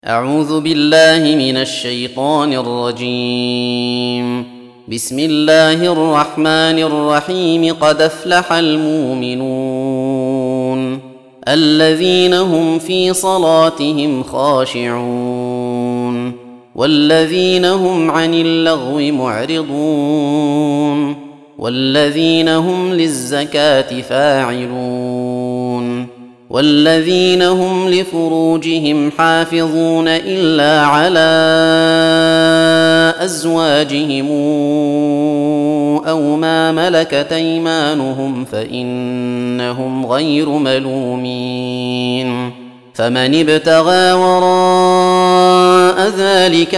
أعوذ بالله من الشيطان الرجيم. بسم الله الرحمن الرحيم. قد أفلح المؤمنون الذين هم في صلاتهم خاشعون والذين هم عن اللغو معرضون والذين هم للزكاة فاعلون والذين هم لفروجهم حافظون إلا على أزواجهم أو ما ملكت أيمانهم فإنهم غير ملومين. فمن ابتغى وراء ذلك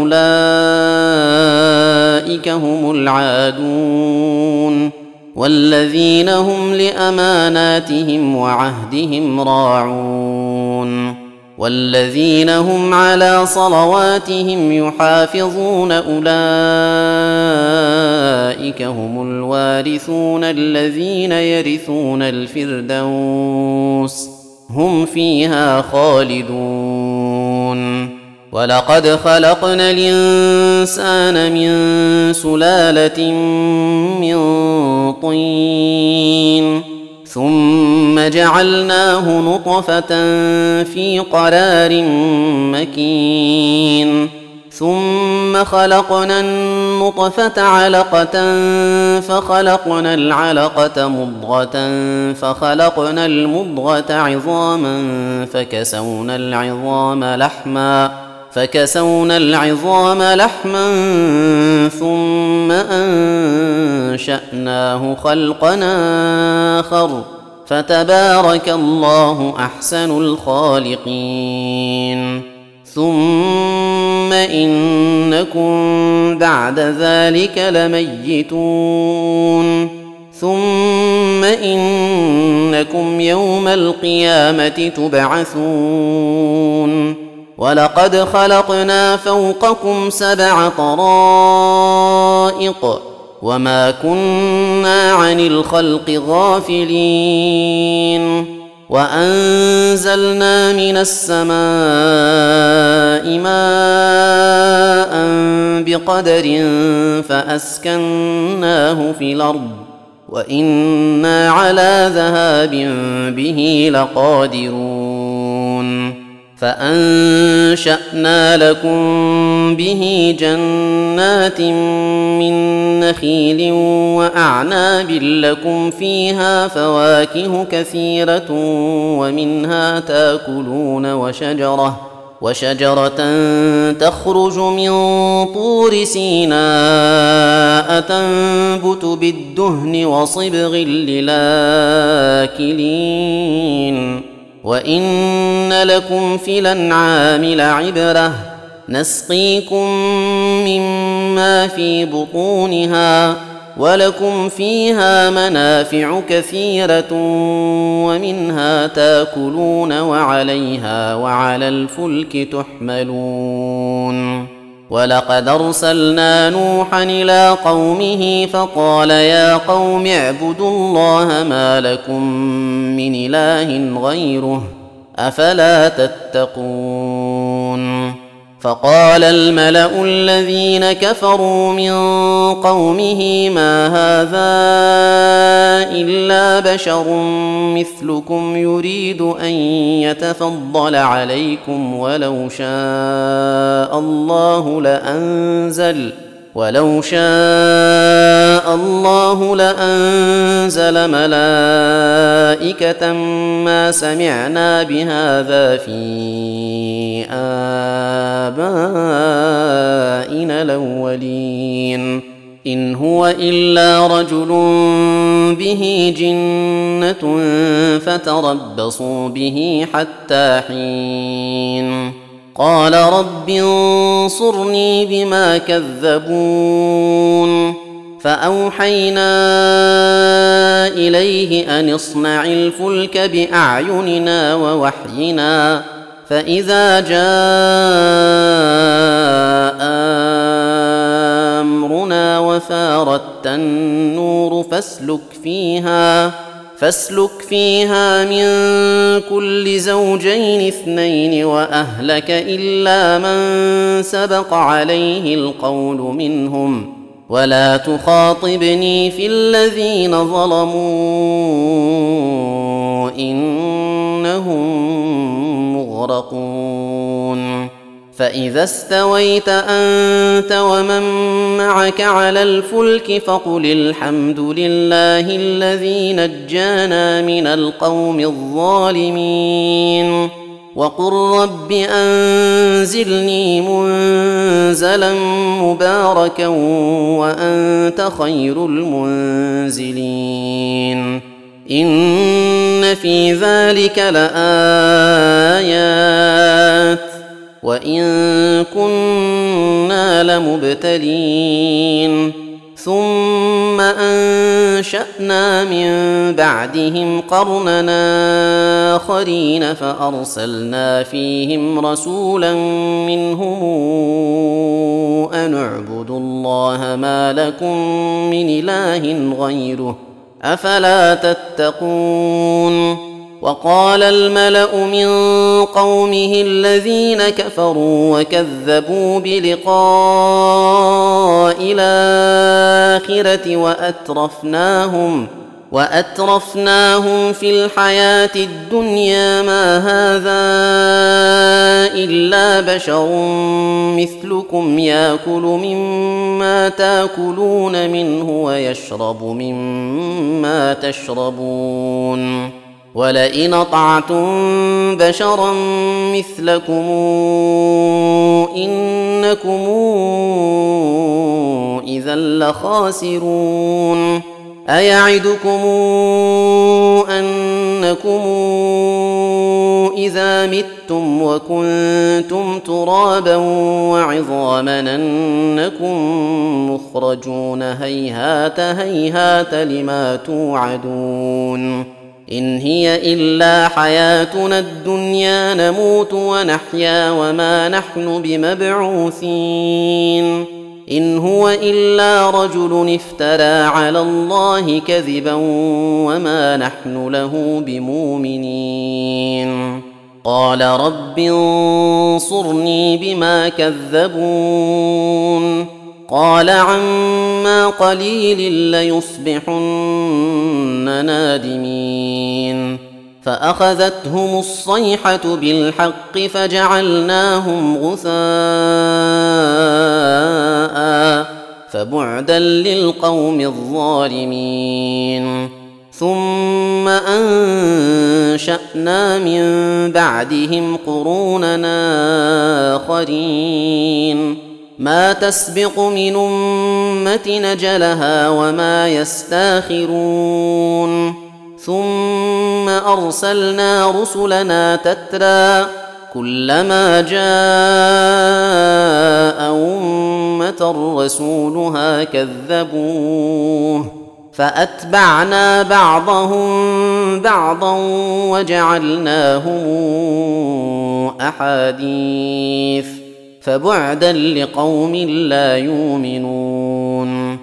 فأولئك هم العادون والذين هم لأماناتهم وعهدهم راعون والذين هم على صلواتهم يحافظون أولئك هم الوارثون الذين يرثون الفردوس هم فيها خالدون. ولقد خلقنا الإنسان من سلالة من طين ثم جعلناه نطفة في قرار مكين ثم خلقنا النطفة علقة فخلقنا العلقة مضغة فخلقنا المضغة عظاما فكسونا العظام لحما ثم أنشأناه خلقا آخر فتبارك الله أحسن الخالقين. ثم إنكم بعد ذلك لميتون ثم إنكم يوم القيامة تبعثون. ولقد خلقنا فوقكم 7 طرائق وما كنا عن الخلق غافلين. وأنزلنا من السماء ماء بقدر فأسكناه في الأرض وإنا على ذهاب به لقادرون. فأنشأنا لكم به جنات من نخيل وأعناب لكم فيها فواكه كثيرة ومنها تأكلون وشجرة تخرج من طور سيناء تنبت بالدهن وصبغ للآكلين. وإن لكم في الأنعام لعبرة نسقيكم مما في بطونها ولكم فيها منافع كثيرة ومنها تأكلون وعليها وعلى الفلك تحملون. ولقد أرسلنا نوحا إلى قومه فقال يا قوم اعبدوا الله ما لكم من إله غيره أفلا تتقون. فقال الملأ الذين كفروا من قومه ما هذا إلا بشر مثلكم يريد أن يتفضل عليكم ولو شاء الله لأنزل ملائكة ما سمعنا بهذا في آبائنا الأولين إن هو إلا رجل به جنة فتربصوا به حتى حين. قال رب انصرني بما كذبون. فأوحينا إليه أن اصنع الفلك بأعيننا ووحينا فإذا جاء أمرنا وفارت النور فاسلك فيها من كل زوجين اثنين وأهلك إلا من سبق عليه القول منهم ولا تخاطبني في الذين ظلموا إنهم مغرقون فإذا استويت أنت ومن معك على الفلك فقل الحمد لله الذي نجانا من القوم الظالمين وقل رب أنزلني منزلا مباركا وأنت خير المنزلين إن في ذلك لآيات وإن كنا لمبتلين ثم أنشأنا من بعدهم قرننا آخرين فأرسلنا فيهم رسولا منهم أن اعبدوا الله ما لكم من إله غيره أفلا تتقون وقال الملأ من قومه الذين كفروا وكذبوا بلقاء الآخرة وأترفناهم في الحياة الدنيا ما هذا إلا بشر مثلكم يأكل مما تأكلون منه ويشرب مما تشربون ولئن أطعتم بشرا مثلكم إنكم إذا لخاسرون أيعدكم أنكم إذا متم وكنتم ترابا وعظاما أنكم مخرجون هيهات هيهات لما توعدون إن هي إلا حياتنا الدنيا نموت ونحيا وما نحن بمبعوثين إن هو إلا رجل افترى على الله كذبا وما نحن له بمؤمنين قال رب انصرني بما كذبون قال عما قليل ليصبحن نادمين فأخذتهم الصيحة بالحق فجعلناهم غثاء فبعدا للقوم الظالمين ثم أنشأنا من بعدهم قروننا آخرين ما تسبق من أمة نجلها وما يستاخرون ثم أرسلنا رسلنا تترى كلما جاء أمة رسولها كذبوه فأتبعنا بعضهم بعضا وجعلناهم أحاديث فبعدا لقوم لا يؤمنون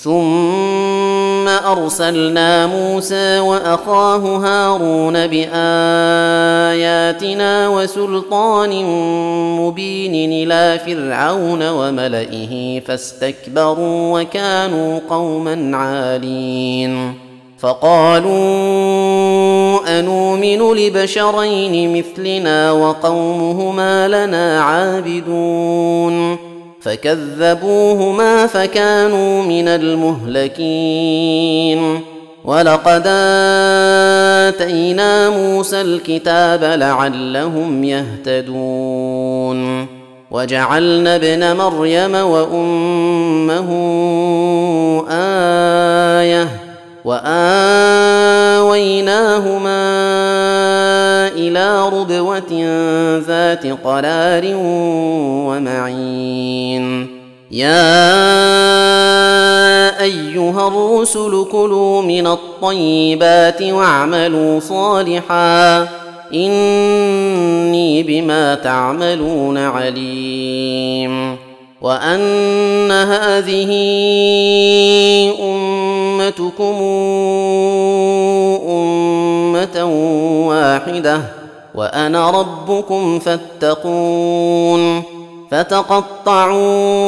ثم أرسلنا موسى وأخاه هارون بآياتنا وسلطان مبين إلى فرعون وملئه فاستكبروا وكانوا قوما عالين فقالوا أنؤمن لبشرين مثلنا وقومهما لنا عابدون فكذبوهما فكانوا من المهلكين ولقد آتينا موسى الكتاب لعلهم يهتدون وجعلنا ابن مريم وأمه آية وآويناهما إلى ربوة ذات قرار ومعين يا أيها الرسل كلوا من الطيبات واعملوا صالحا إني بما تعملون عليم وأن هذه أمتكم أمة واحدة وأنا ربكم فاتقون فتقطعوا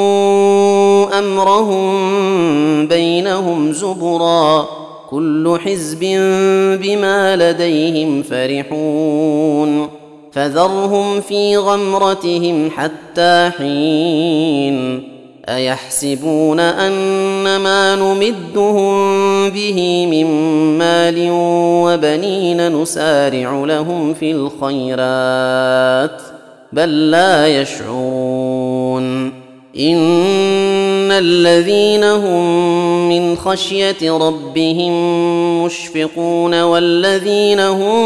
أمرهم بينهم زبرا كل حزب بما لديهم فرحون فذرهم في غمرتهم حتى حين أيحسبون أن ما نمدهم به من مال وبنين نسارع لهم في الخيرات بل لا يشعرون إن الذين هم من خشية ربهم مشفقون والذين هم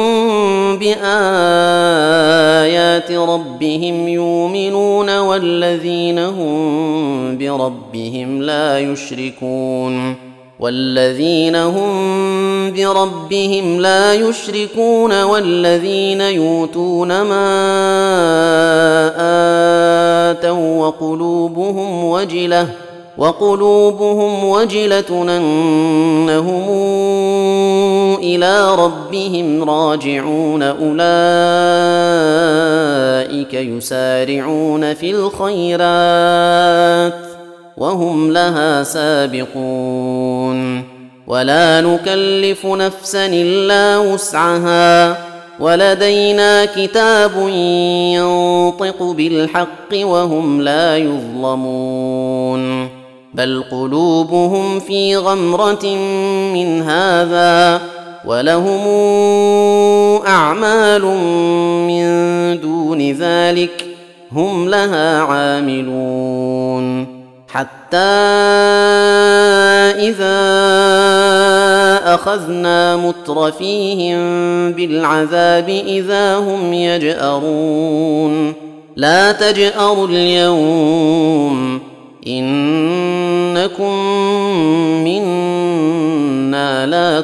بآيات ربهم يؤمنون والذين هم بربهم لا يشركون والذين يؤتون ما آتوا وقلوبهم وجلة أنهم إلى ربهم راجعون أولئك يسارعون في الخيرات وهم لها سابقون ولا نكلف نفسا إلا وسعها ولدينا كتاب ينطق بالحق وهم لا يظلمون بل قلوبهم في غمرة من هذا ولهم أعمال من دون ذلك هم لها عاملون حتى إذا أخذنا مترفيهم بالعذاب إذا هم يجأرون لا تجأروا اليوم إنكم منا لا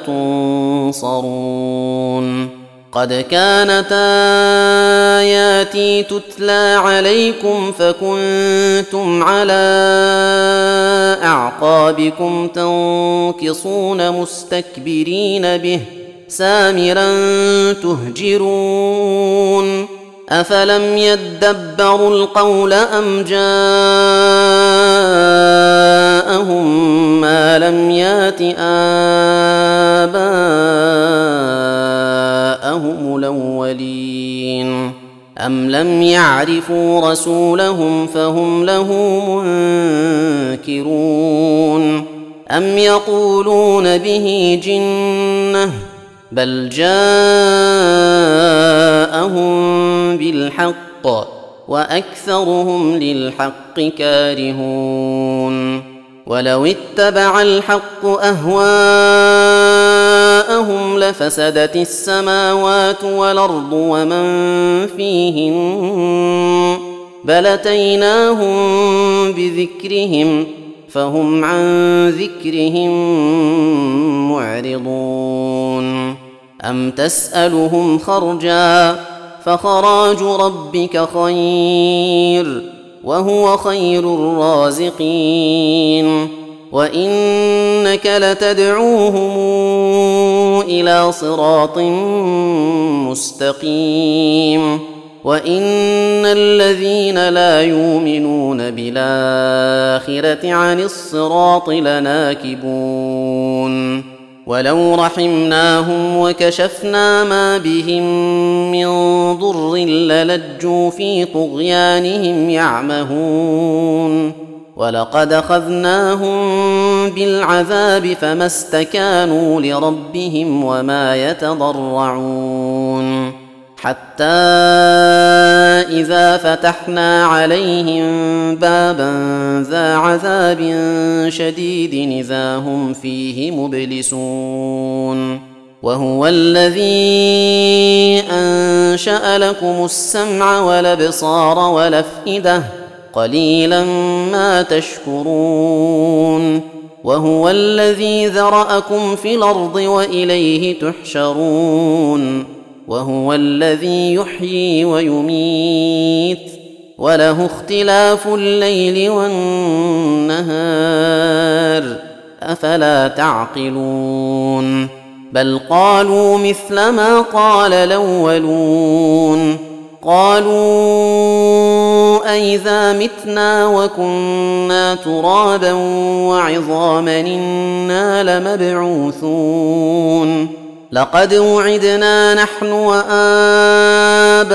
تنصرون قد كانت آياتي تتلى عليكم فكنتم على أعقابكم تنكصون مستكبرين به سامرا تهجرون أفلم يدبروا القول أم جاءهم ما لم يات آباءهم الأولين أم لم يعرفوا رسولهم فهم له منكرون أم يقولون به جنة بل جاءهم بالحق وأكثرهم للحق كارهون ولو اتبع الحق أهواءهم لفسدت السماوات والأرض ومن فيهن بل أتيناهم بذكرهم فهم عن ذكرهم معرضون أم تسألهم خرجا فخراج ربك خير وهو خير الرازقين وإنك لتدعوهم إلى صراط مستقيم وإن الذين لا يؤمنون بالآخرة عن الصراط لناكبون ولو رحمناهم وكشفنا ما بهم من ضر للجوا في طغيانهم يعمهون ولقد أخذناهم بالعذاب فما استكانوا لربهم وما يتضرعون حتى إذا فتحنا عليهم بابا ذا عذاب شديد إذا هم فيه مبلسون وهو الذي أنشأ لكم السمع والأبصار والأفئدة قليلا ما تشكرون وهو الذي ذرأكم في الأرض وإليه تحشرون وهو الذي يحيي ويميت وله اختلاف الليل والنهار أفلا تعقلون بل قالوا مثل ما قال الأولون قالوا أئذا متنا وكنا ترابا وعظاما إنا لمبعوثون لقد وعدنا نحن وآباؤنا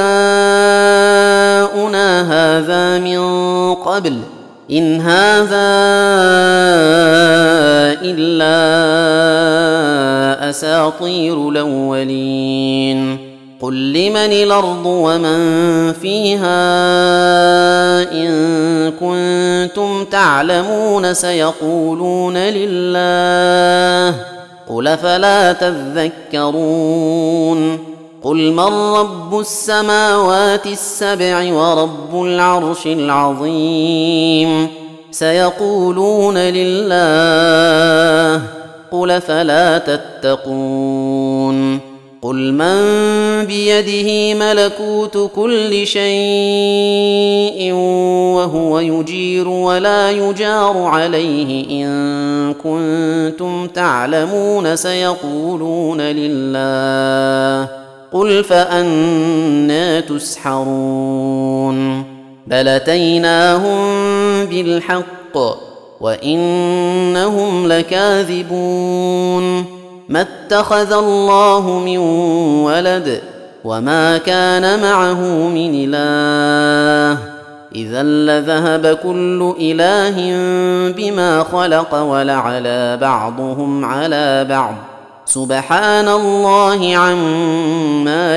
هذا من قبل إن هذا إلا أساطير الأولين قل لمن الأرض ومن فيها إن كنتم تعلمون سيقولون لله قل فلا تذكرون قل من رب السماوات السبع ورب العرش العظيم سيقولون لله قل فلا تتقون قل من بيده ملكوت كل شيء وهو يجير ولا يجار عليه إن كنتم تعلمون سيقولون لله قل فأنى تسحرون بل أتيناهم بالحق وإنهم لكاذبون ما اتخذ الله من ولد وما كان معه من إله إذا لذهب كل إله بما خلق ولعلى بعضهم على بعض سبحان الله عما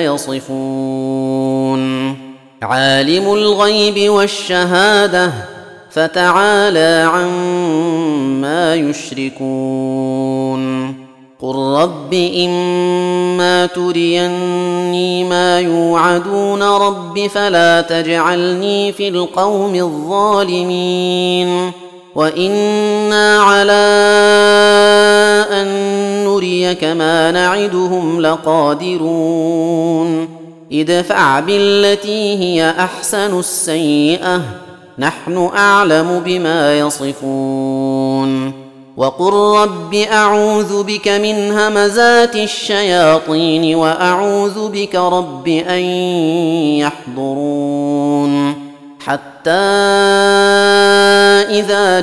يصفون عالم الغيب والشهادة فتعالى عما يشركون قل رب إما تريني ما يوعدون رب فلا تجعلني في القوم الظالمين وإنا على أن نريك ما نعدهم لقادرون ادفع بالتي هي أحسن السيئة نحن أعلم بما يصفون وقل رب أعوذ بك من همزات الشياطين وأعوذ بك رب أن يحضرون حتى إذا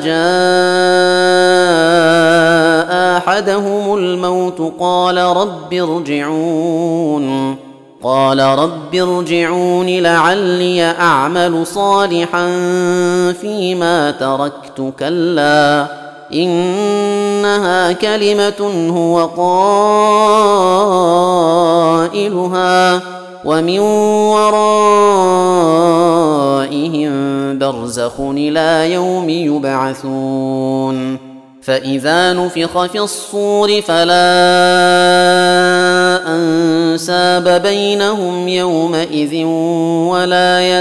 جاء أحدهم الموت قال رب ارجعون لعلي أعمل صالحا فيما تركت كلا إنها كلمة هو قائلها ومن ورائهم برزخ إلى يوم يبعثون فإذا نفخ في الصور فلا أنساب بينهم يومئذ ولا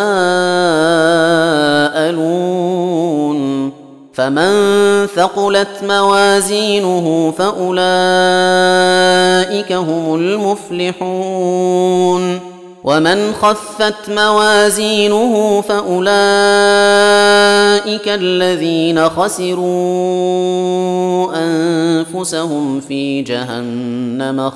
يتساءلون فمن ثقلت موازينه فأولئك هم المفلحون ومن خفت موازينه فأولئك الذين خسروا أنفسهم في جهنم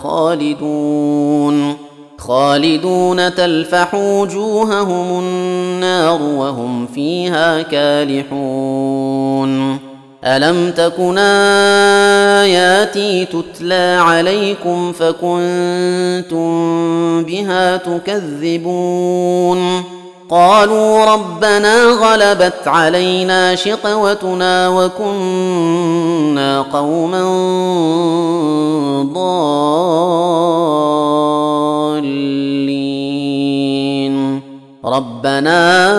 خالدون تلفح وجوههم النار وهم فيها كالحون ألم تكن آياتي تتلى عليكم فكنتم بها تكذبون قالوا ربنا غلبت علينا شقوتنا وكنا قوما ضالين ربنا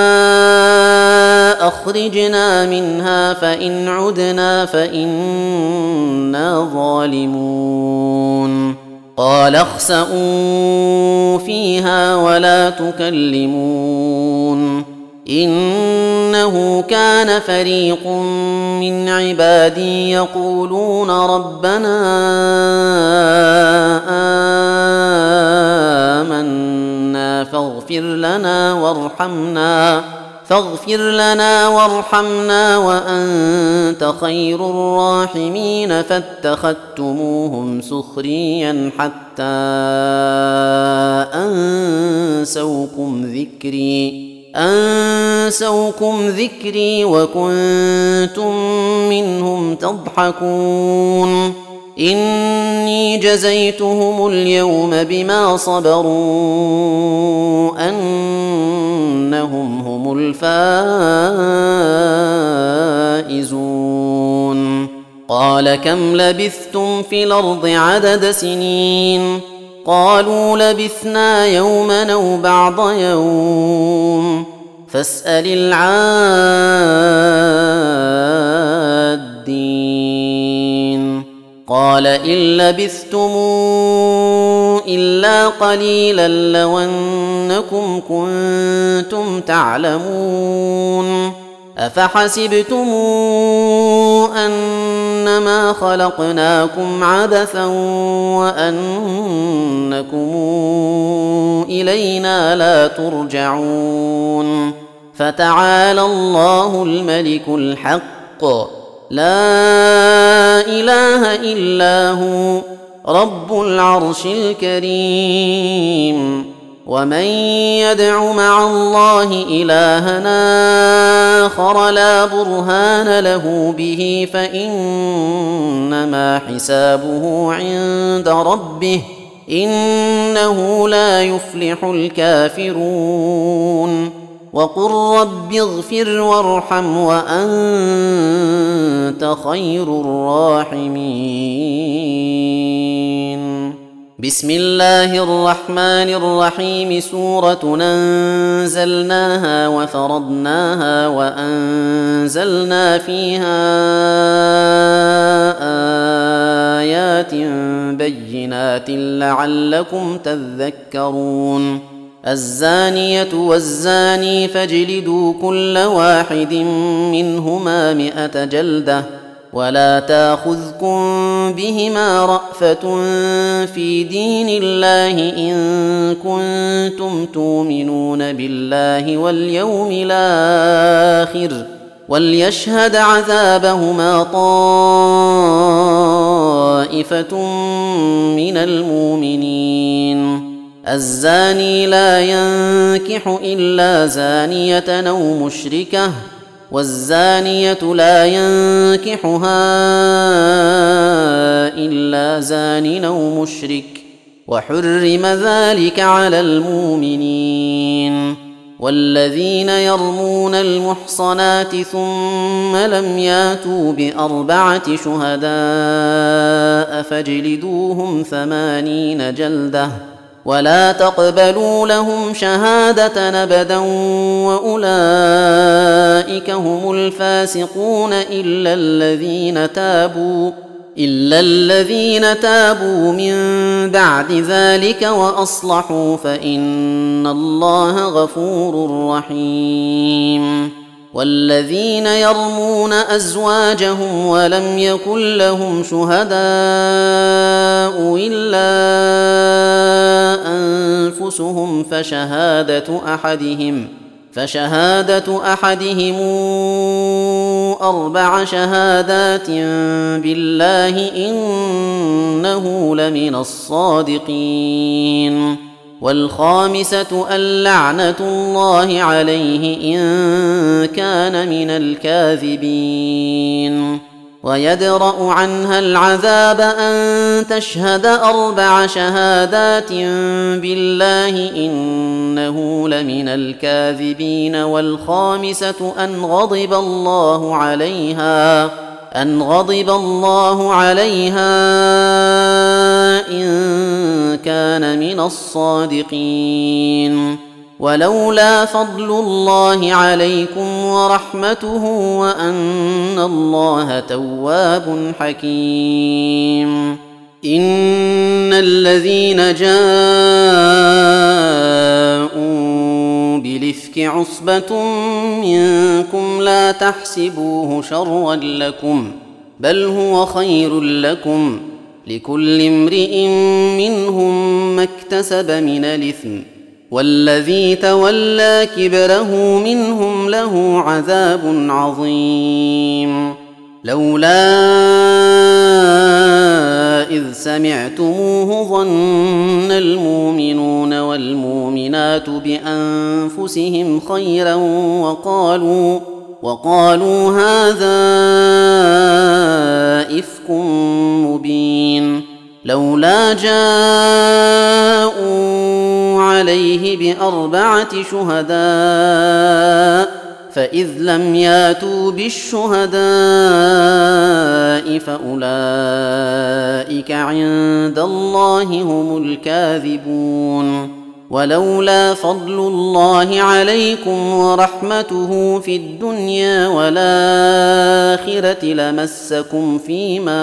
أخرجنا منها فإن عدنا فإنا ظالمون قال اخسئوا فيها ولا تكلمون إنه كان فريق من عبادي يقولون ربنا آمنا فاغفر لنا وارحمنا وأنت خير الراحمين فاتخذتموهم سخريا حتى أنسوكم ذكري وكنتم منهم تضحكون إني جزيتهم اليوم بما صبروا أنهم هم الفائزون قال كم لبثتم في الأرض عدد سنين قالوا لبثنا يوما أو بعض يوم فاسأل العادين قال إن لبثتم إلا قليلا لو أنكم كنتم تعلمون أفحسبتم أنما خلقناكم عبثا وأنكم إلينا لا ترجعون فتعالى الله الملك الحق لا إله إلا هو رب العرش الكريم ومن يدع مع الله إلهنا آخر لا برهان له به فإنما حسابه عند ربه إنه لا يفلح الكافرون وقل رب اغفر وارحم وأنت خير الراحمين بسم الله الرحمن الرحيم سورة أنزلناها وفرضناها وأنزلنا فيها آيات بينات لعلكم تذكرون الزانية والزاني فاجلدوا كل واحد منهما 100 جلدة ولا تاخذكم بهما رأفة في دين الله إن كنتم تؤمنون بالله واليوم الآخر وليشهد عذابهما طائفة من المؤمنين الزاني لا ينكح إلا زانية أو مشركة والزانية لا ينكحها إلا زان أو مشرك وحرم ذلك على المؤمنين والذين يرمون المحصنات ثم لم ياتوا ب4 شهداء فاجلدوهم 80 جلدة ولا تقبلوا لهم شهادة أبدا وأولئك هم الفاسقون إلا الذين تابوا من بعد ذلك وأصلحوا فإن الله غفور رحيم والذين يرمون أزواجهم ولم يكن لهم شهداء إلا أنفسهم فشهادة أحدهم 4 شهادات بالله إنه لمن الصادقين والخامسة اللعنة الله عليه إن كان من الكاذبين ويدرأ عنها العذاب أن تشهد 4 شهادات بالله إنه لمن الكاذبين والخامسة أن غضب الله عليها إن كان من الصادقين ولولا فضل الله عليكم ورحمته وأن الله تواب حكيم إن الذين جاءوا بالإفك عصبة منكم لا تحسبوه شرا لكم بل هو خير لكم لكل امرئ منهم ما اكتسب من الإثم والذي تولى كبره منهم له عذاب عظيم. لولا إذ سمعتموه ظن المؤمنون والمؤمنات بأنفسهم خيرا وقالوا هذا إفك مبين. لولا جاءوا عليه بأربعة شهداء فإذ لم ياتوا بالشهداء فأولئك عند الله هم الكاذبون. ولولا فضل الله عليكم ورحمته في الدنيا والآخرة لمسكم فيما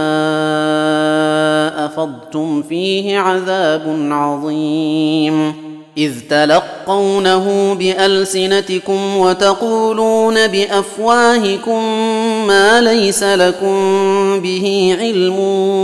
أفضتم فيه عذاب عظيم، إذ تلقونه بألسنتكم وتقولون بأفواهكم ما ليس لكم به علم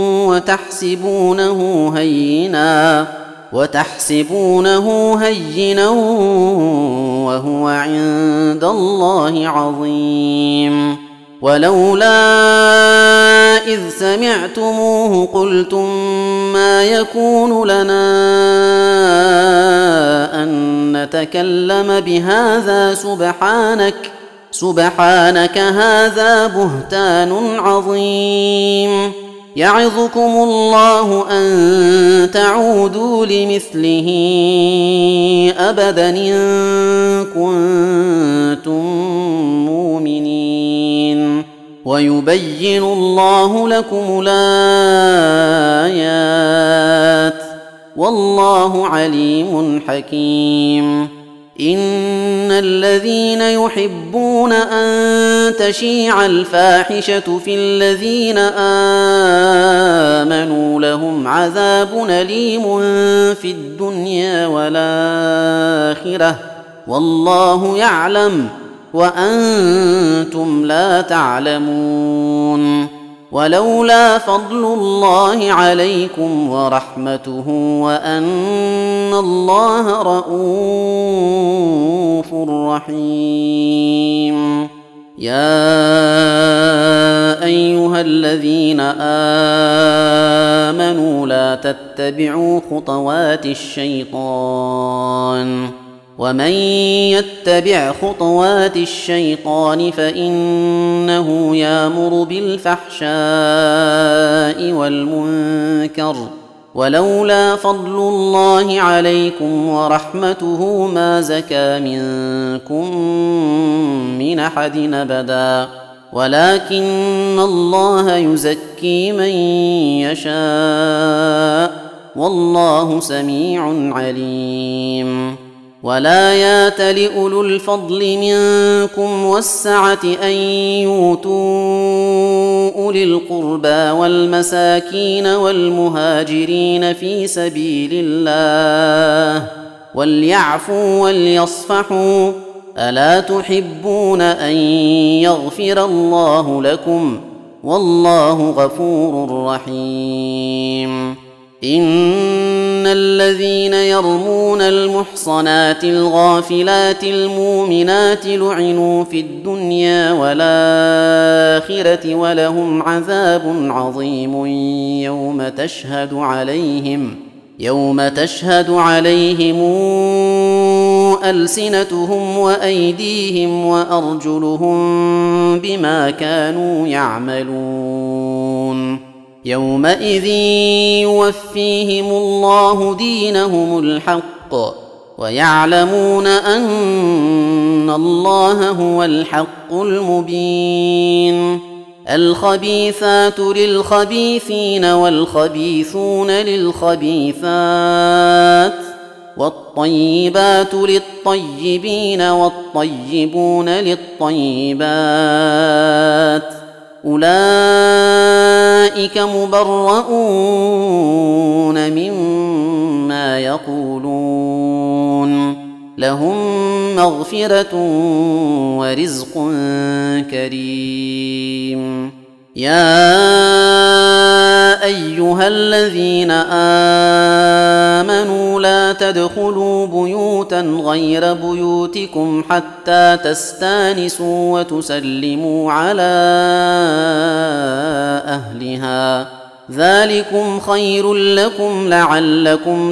وتحسبونه هينا وهو عند الله عظيم. ولولا إذ سمعتموه قلتم ما يكون لنا أن نتكلم بهذا سبحانك هذا بهتان عظيم. يعظكم الله أن تعودوا لمثله أبدا إن كنتم مؤمنين. ويبين الله لكم الآيات والله عليم حكيم. إن الذين يحبون أن تشيع الفاحشة في الذين آمنوا لهم عذاب أليم في الدنيا والآخرة والله يعلم وأنتم لا تعلمون. ولولا فضل الله عليكم ورحمته وأن الله رءوف رحيم. يا أيها الذين آمنوا لا تتبعوا خطوات الشيطان ومن يتبع خطوات الشيطان فإنه يأمر بالفحشاء والمنكر. ولولا فضل الله عليكم ورحمته ما زكى منكم من أحد أبدا ولكن الله يزكي من يشاء والله سميع عليم. ولا يات لأولو الفضل منكم والسعة أن يؤتوا أولي القربى والمساكين والمهاجرين في سبيل الله وليعفوا وليصفحوا ألا تحبون أن يغفر الله لكم والله غفور رحيم. إن الذين يرمون المحصنات الغافلات المؤمنات لعنوا في الدنيا والآخرة ولهم عذاب عظيم يوم تشهد عليهم ألسنتهم وأيديهم وأرجلهم بما كانوا يعملون. يومئذ يوفيهم الله دينهم الحق ويعلمون أن الله هو الحق المبين. الخبيثات للخبيثين والخبيثون للخبيثات والطيبات للطيبين والطيبون للطيبات أولئك مبرؤون مما يقولون لهم مغفرة ورزق كريم. يا أيها الذين آمنوا لا تدخلوا بيوتا غير بيوتكم حتى تستانسوا وتسلموا على أهلها ذلكم خير لكم لعلكم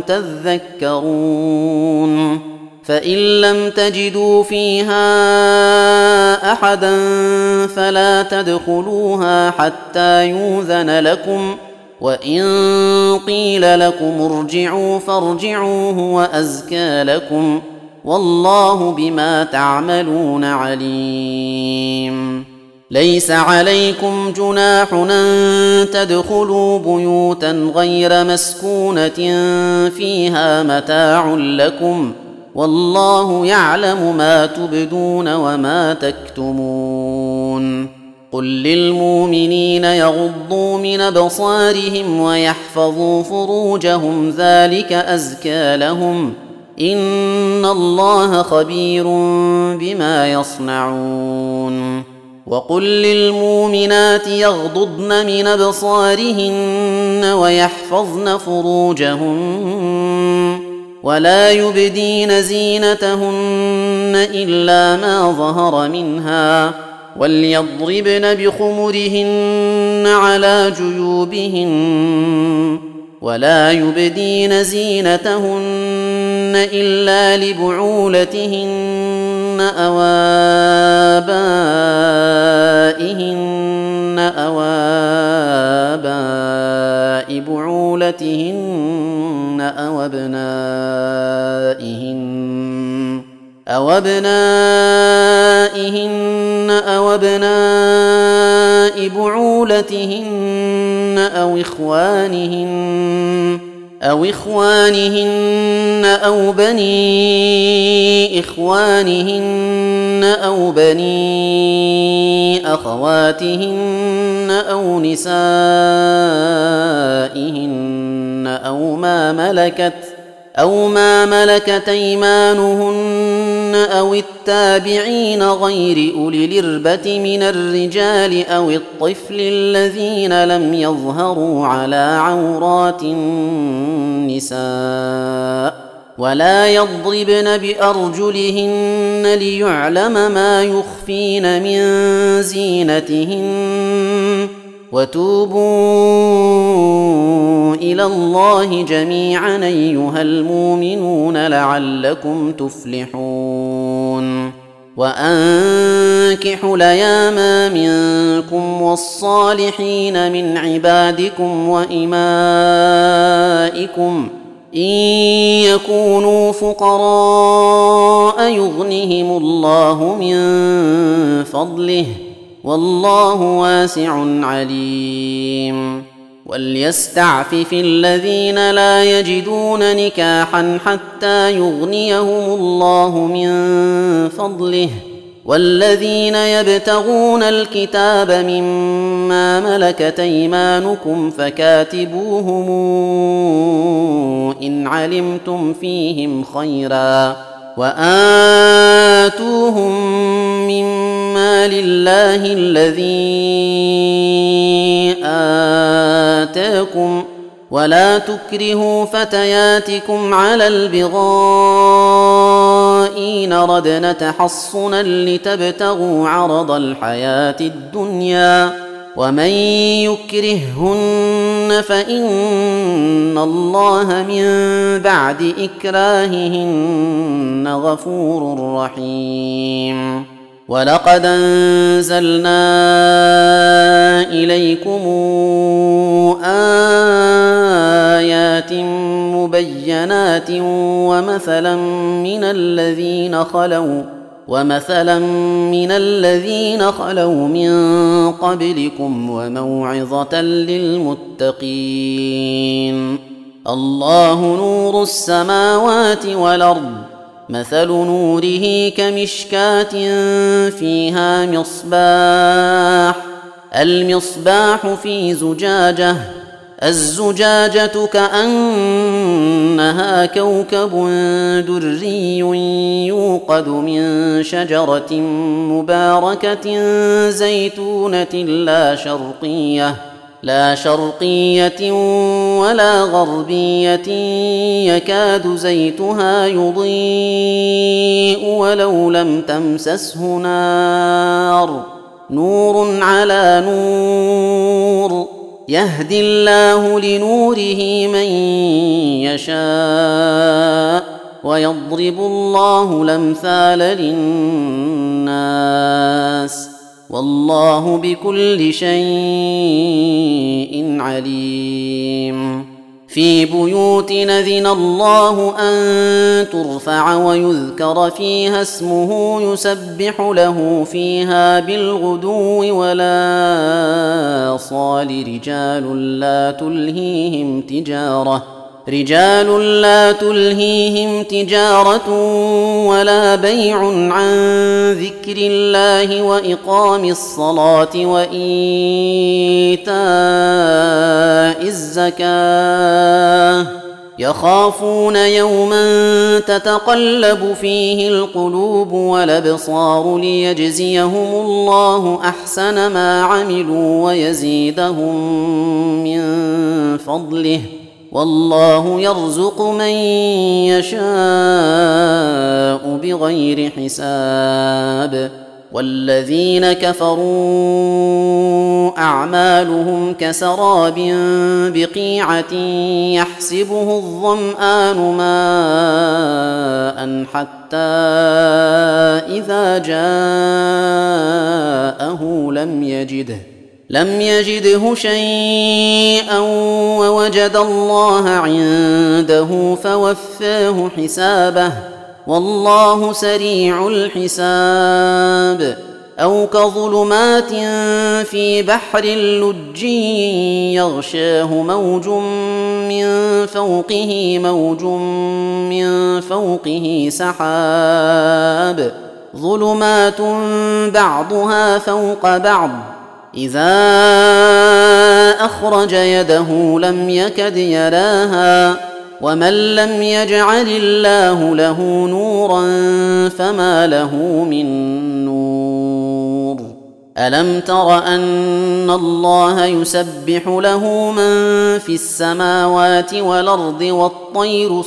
تذكرون فإن لم تجدوا فيها أحدا فلا تدخلوها حتى يؤذن لكم وإن قيل لكم ارجعوا فارجعوا هو أزكى لكم والله بما تعملون عليم ليس عليكم جناح أن تدخلوا بيوتا غير مسكونة فيها متاع لكم والله يعلم ما تبدون وما تكتمون قل للمؤمنين يغضوا من أبصارهم ويحفظوا فروجهم ذلك أزكى لهم إن الله خبير بما يصنعون وقل للمؤمنات يغضضن من أبصارهن ويحفظن فروجهن ولا يبدين زينتهن إلا ما ظهر منها وليضربن بخمرهن على جيوبهن ولا يبدين زينتهن إلا لبعولتهن أو آبائهن أو آباء بعولتهن أو أبنائهن أو أبناء بعولتهن أو إخوانهن أو بني إخوانهن أو بني أخواتهن أو نسائهن أو ما ملكت أيمانهن أو التابعين غير أولي الإربة من الرجال أو الطفل الذين لم يظهروا على عورات النساء ولا يضربن بأرجلهن ليعلم ما يخفين من زينتهن وتوبوا إلى الله جميعا أيها المؤمنون لعلكم تفلحون وأنكحوا الأيام منكم والصالحين من عبادكم وإمائكم إن يكونوا فقراء يغنهم الله من فضله والله واسع عليم وليستعفف الذين لا يجدون نكاحا حتى يغنيهم الله من فضله والذين يبتغون الكتاب مما ملكت أيمانكم فكاتبوهم إن علمتم فيهم خيرا وآتوهم مما لله الذي آتاكم ولا تكرهوا فتياتكم على البغاء إن ردنا تحصنا لتبتغوا عرض الحياة الدنيا ومن يكرههن فإن الله من بعد إكراههن غفور رحيم ولقد أنزلنا إليكم آيات مبينات ومثلا من الذين خلوا من قبلكم وموعظة للمتقين الله نور السماوات والأرض مثل نوره كمشكاة فيها المصباح في زجاجة الزجاجة كأنها كوكب دري يوقد من شجرة مباركة زيتونة لا شرقية ولا غربية يكاد زيتها يضيء ولو لم تمسسه نار نور على نور يهدي الله لنوره من يشاء ويضرب الله الأمثال للناس والله بكل شيء عليم في بيوت أذن الله أن ترفع ويذكر فيها اسمه يسبح له فيها بالغدو ولا صال رجال لا تلهيهم تجارة ولا بيع عن ذكر الله وإقام الصلاة وإيتاء الزكاة يخافون يوما تتقلب فيه القلوب والأبصار ليجزيهم الله أحسن ما عملوا ويزيدهم من فضله والله يرزق من يشاء بغير حساب والذين كفروا أعمالهم كسراب بقيعة يحسبه الظمآن ماء حتى إذا جاءه لم يجده شيئا ووجد الله عنده فوفاه حسابه والله سريع الحساب أو كظلمات في بحر لج يغشاه موج من فوقه سحاب ظلمات بعضها فوق بعض إذا أخرج يده لم يكد يراها ومن لم يجعل الله له نورا فما له من نور ألم تر أن الله يسبح له من في السماوات والأرض والطير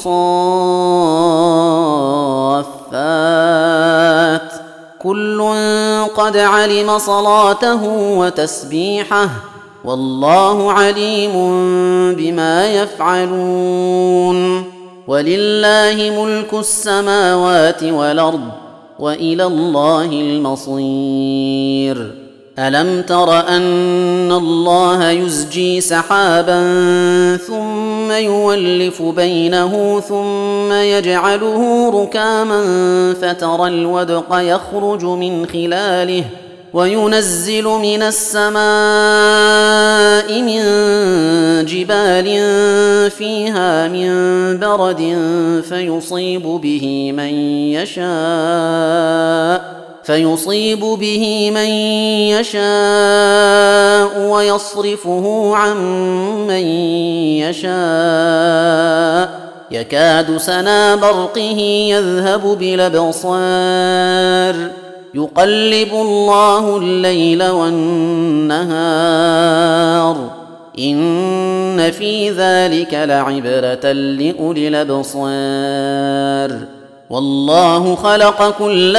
صافات كل قد علم صلاته وتسبيحه والله عليم بما يفعلون ولله ملك السماوات والأرض وإلى الله المصير ألم تر أن الله يزجي سحابا ثم يولف بينه ثم يجعله ركاما فترى الودق يخرج من خلاله وينزل من السماء من جبال فيها من برد فيصيب به من يشاء ويصرفه عن من يشاء يكاد سنا برقه يذهب بالأبصار يقلب الله الليل والنهار إن في ذلك لعبرة لأولي الأبصار والله خلق كل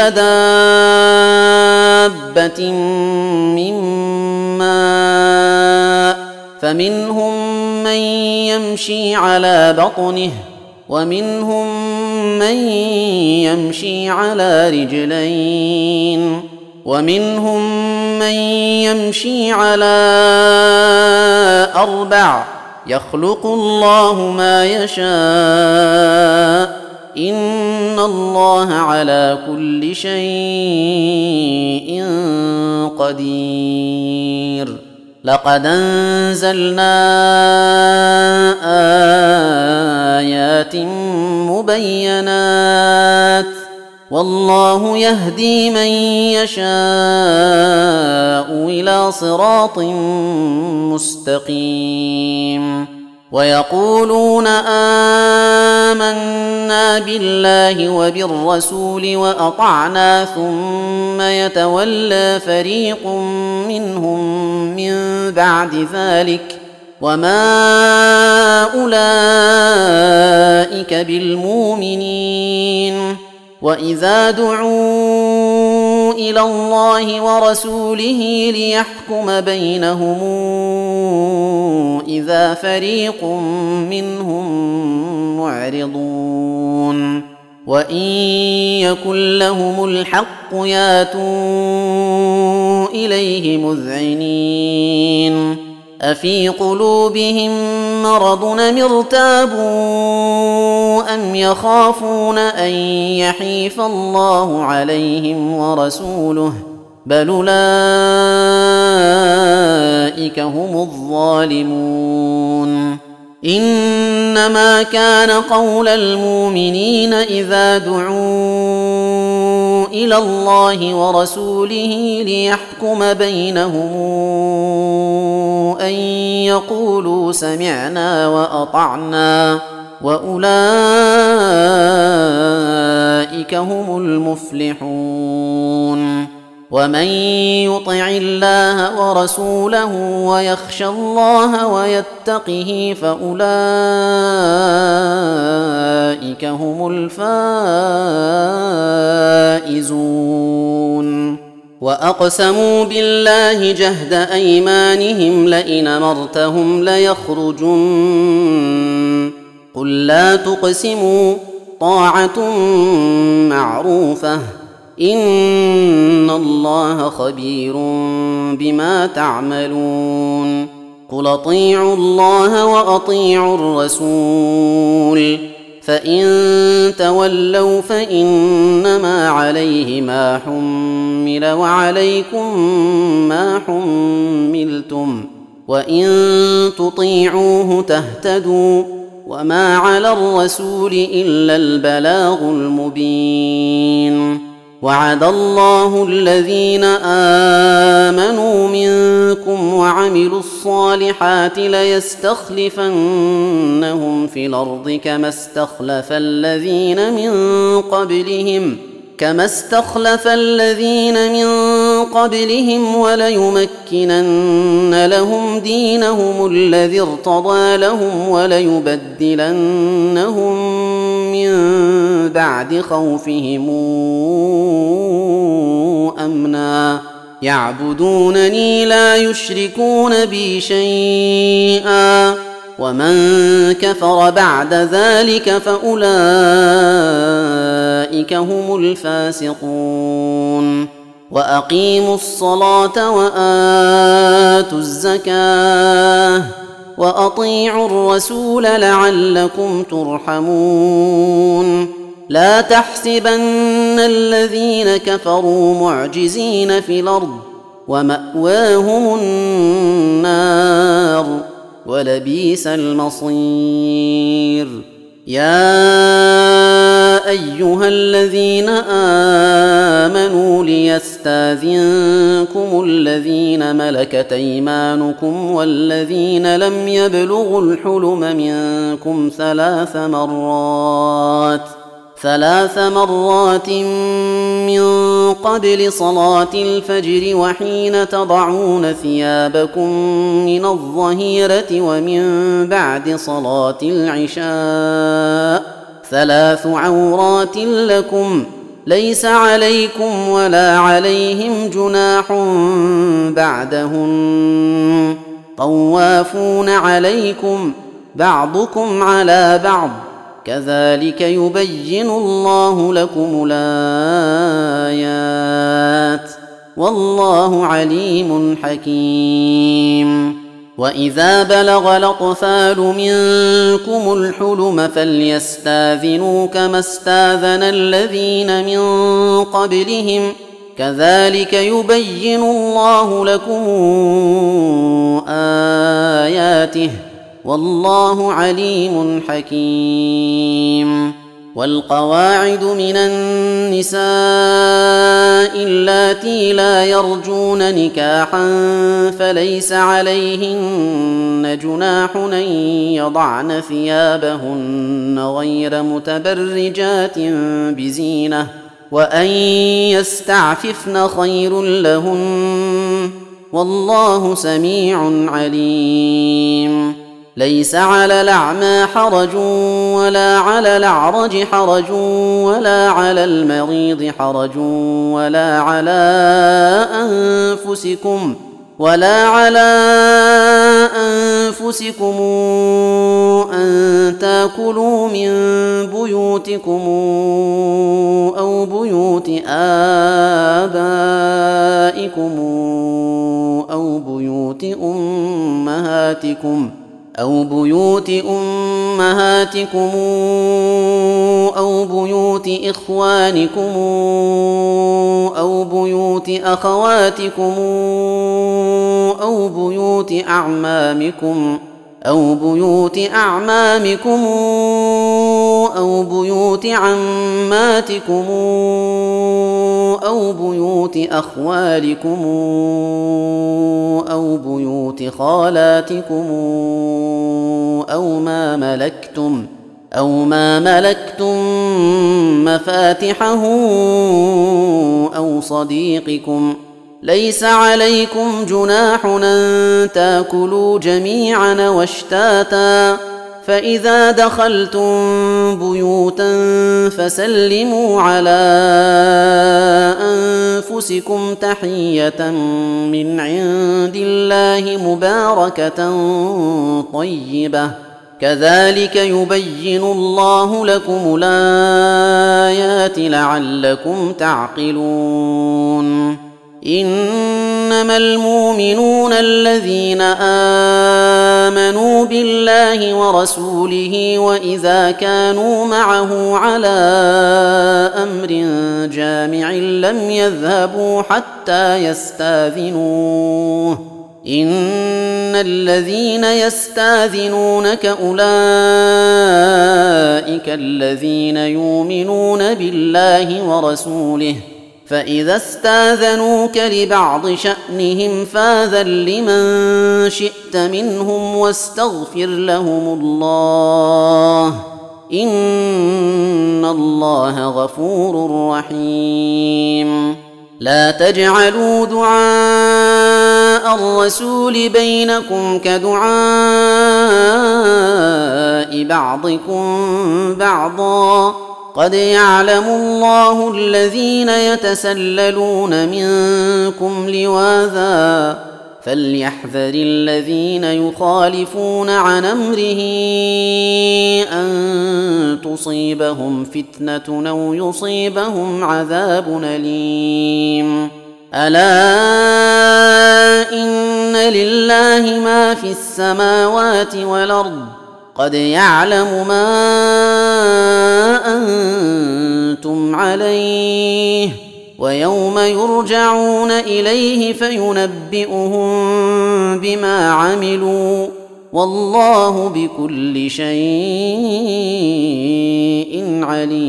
دابة من ماء فمنهم من يمشي على بطنه ومنهم من يمشي على رجلين ومنهم من يمشي على أربع يخلق الله ما يشاء إن الله على كل شيء قدير لقد أنزلنا آيات مبينات والله يهدي من يشاء إلى صراط مستقيم. ويقولون آمنا بالله وبالرسول وأطعنا ثم يتولى فريق منهم من بعد ذلك وما أولئك بالمؤمنين. وإذا دعوا إلى الله ورسوله ليحكم بينهم إذا فريق منهم معرضون. وإن يكن لهم الحق ياتوا إليه مذعنين. أفي قلوبهم مرض أم ارتابوا أم يخافون أن يحيف الله عليهم ورسوله بل أولئك هم الظالمون. إنما كان قول المؤمنين إذا دعوا إلى الله ورسوله ليحكم بينهم أن يقولوا سمعنا وأطعنا وأولئك هم المفلحون. ومن يطع الله ورسوله ويخشى الله ويتقه فأولئك هم الفائزون. وأقسموا بالله جهد أيمانهم لئن أمرتهم ليخرجن قل لا تقسموا طاعة معروفة إن الله خبير بما تعملون. قل أطيعوا الله وأطيعوا الرسول فإن تولوا فإنما عليه ما حمل وعليكم ما حملتم وإن تطيعوه تهتدوا وما على الرسول إلا البلاغ المبين. وعد الله الذين آمنوا منكم وعملوا الصالحات ليستخلفنهم في الأرض كما استخلف الذين من قبلهم وليمكنن لهم دينهم الذي ارتضى لهم وليبدلنهم من بعد خوفهم أمنا يعبدونني لا يشركون بي شيئا ومن كفر بعد ذلك فأولئك هم الفاسقون. وأقيموا الصلاة وآتوا الزكاة وأطيعوا الرسول لعلكم ترحمون. لا تحسبن الذين كفروا معجزين في الأرض ومأواهم النار ولبئس المصير. يا أيها الذين آمنوا ليستاذنكم الذين ملكت أيمانكم والذين لم يبلغوا الحلم منكم ثلاث مرات من قبل صلاة الفجر وحين تضعون ثيابكم من الظهيرة ومن بعد صلاة العشاء 3 عورات لكم ليس عليكم ولا عليهم جناح بعدهن طوافون عليكم بعضكم على بعض كذلك يبين الله لكم الآيات والله عليم حكيم. وإذا بلغ الأطفال منكم الحلم فليستاذنوا كما استاذن الذين من قبلهم كذلك يبين الله لكم آياته والله عليم حكيم. والقواعد من النساء اللاتي لا يرجون نكاحا فليس عليهن جناح أن يضعن ثيابهن غير متبرجات بزينة وأن يستعففن خير لهن والله سميع عليم. ليس على الأعمى حرج ولا على الأعرج حرج ولا على المريض حرج ولا على أنفسكم أن تأكلوا من بيوتكم أو بيوت آبائكم أو بيوت أمهاتكم أو بيوت إخوانكم أو بيوت أخواتكم أو بيوت أعمامكم أو بيوت عماتكم أو بيوت أخوالكم أو بيوت خالاتكم أو ما ملكتم مفاتحه أو صديقكم. ليس عليكم جناح أن تأكلوا جميعا واشتاتا فإذا دخلتم بيوتا فسلموا على أنفسكم تحية من عند الله مباركة طيبة كذلك يبين الله لكم الآيات لعلكم تعقلون. إنما المؤمنون الذين آمنوا بالله ورسوله وإذا كانوا معه على أمر جامع لم يذهبوا حتى يستاذنوه إن الذين يستاذنونك أولئك الذين يؤمنون بالله ورسوله فإذا استاذنوك لبعض شأنهم فاذن لمن شئت منهم واستغفر لهم الله إن الله غفور رحيم. لا تجعلوا دعاء الرسول بينكم كدعاء بعضكم بعضا قد يعلم الله الذين يتسللون منكم لواذا فليحذر الذين يخالفون عن أمره أن تصيبهم فتنة أو يصيبهم عذاب أليم. ألا إن لله ما في السماوات والأرض قد يعلم ما أنتم عليه ويوم يرجعون إليه فينبئهم بما عملوا والله بكل شيء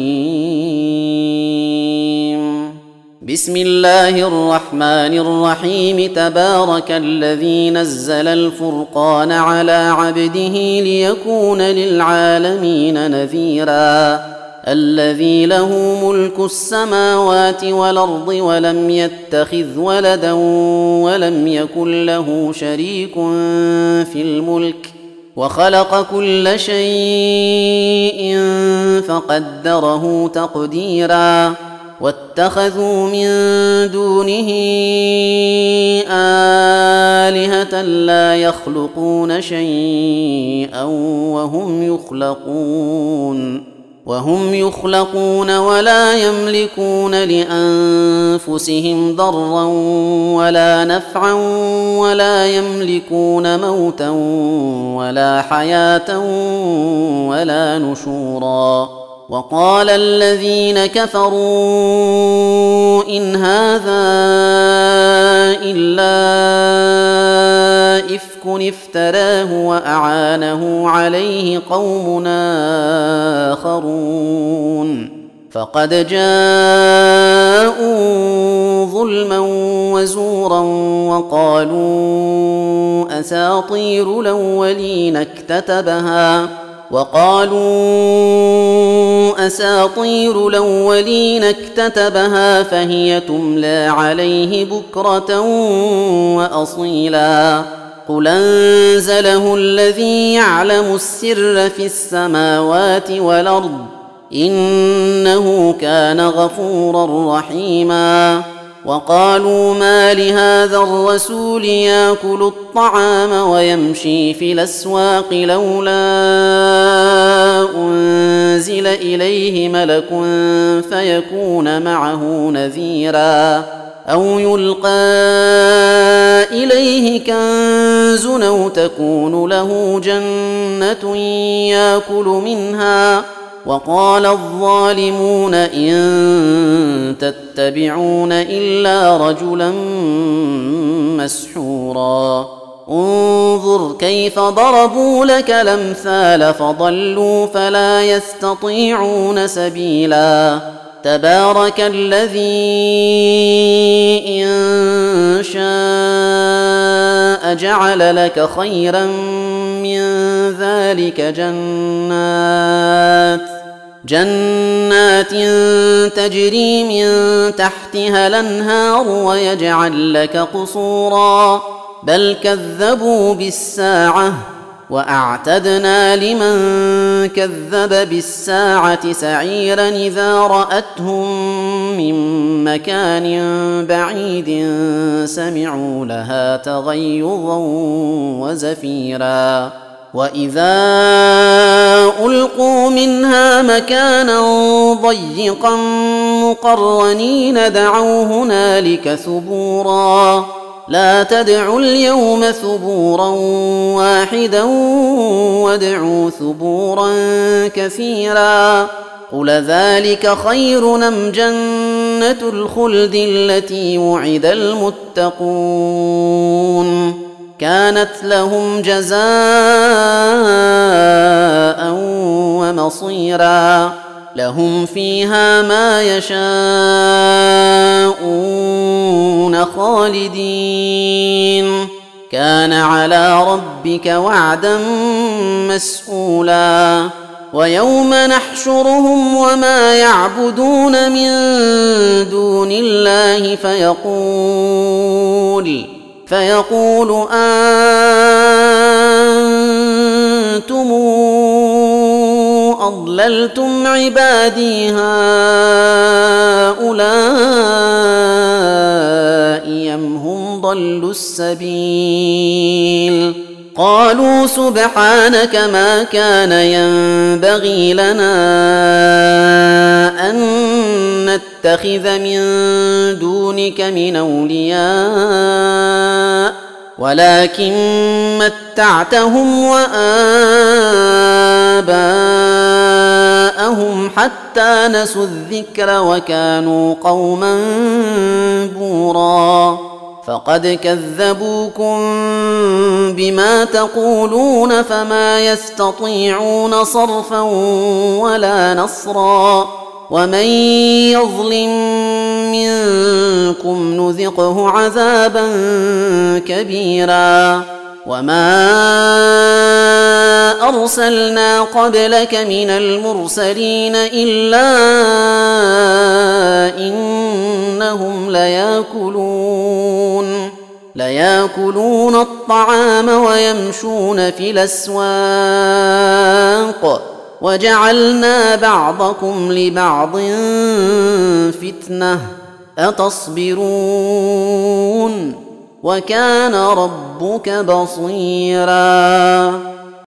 عليم. بسم الله الرحمن الرحيم. تبارك الذي نزل الفرقان على عبده ليكون للعالمين نذيرا الذي له ملك السماوات والأرض ولم يتخذ ولدا ولم يكن له شريك في الملك وخلق كل شيء فقدره تقديرا واتخذوا من دونه آلهة لا يخلقون شيئا وهم يخلقون ولا يملكون لأنفسهم ضرا ولا نفعا ولا يملكون موتا ولا حياة ولا نشورا. وقال الذين كفروا إن هذا إلا إفك افتراه وأعانه عليه قوم آخرون فقد جاءوا ظلما وزورا وقالوا أساطير الأولين اكتتبها فهي تملى عليه بكرة وأصيلا قل أنزله الذي يعلم السر في السماوات والأرض إنه كان غفورا رحيما وقالوا ما لهذا الرسول يأكل الطعام ويمشي في الأسواق لولا أنزل إليه ملك فيكون معه نذيرا أو يلقى إليه كنز أو تكون له جنة يأكل منها وقال الظالمون إن تتبعون إلا رجلا مسحورا انظر كيف ضربوا لك الأمثال فضلوا فلا يستطيعون سبيلا تبارك الذي إن شاء جعل لك خيرا من ذلك جنات تجري من تحتها الأنهار ويجعل لك قصورا بل كذبوا بالساعة وأعتدنا لمن كذب بالساعة سعيرا إذا رأتهم من مكان بعيد سمعوا لها تغيظا وزفيرا وإذا ألقوا منها مكانا ضيقا مقرنين دعوا هنالك ثبورا لا تدعوا اليوم ثبورا واحدا وادعوا ثبورا كثيرا قل ذلك خير أم جنة الخلد التي وعد المتقون كانت لهم جزاء ومصيرا لهم فيها ما يشاءون خالدين كان على ربك وعدا مسئولا ويوم نحشرهم وما يعبدون من دون الله فيقول أنتم أضللتم عبادي هؤلاء أم هم ضلوا السبيل قالوا سبحانك ما كان ينبغي لنا أن نتخذ من دونك من أولياء ولكن متعتهم وآباءهم حتى نسوا الذكر وكانوا قوما بورا فقد كذبوكم بما تقولون فما يستطيعون صرفا ولا نصرا ومن يظلم منكم نذقه عذابا كبيرا وما أرسلنا قبلك من المرسلين إلا إنهم ليأكلون الطعام ويمشون في الأسواق وجعلنا بعضكم لبعض فتنة أتصبرون وكان ربك بصيرا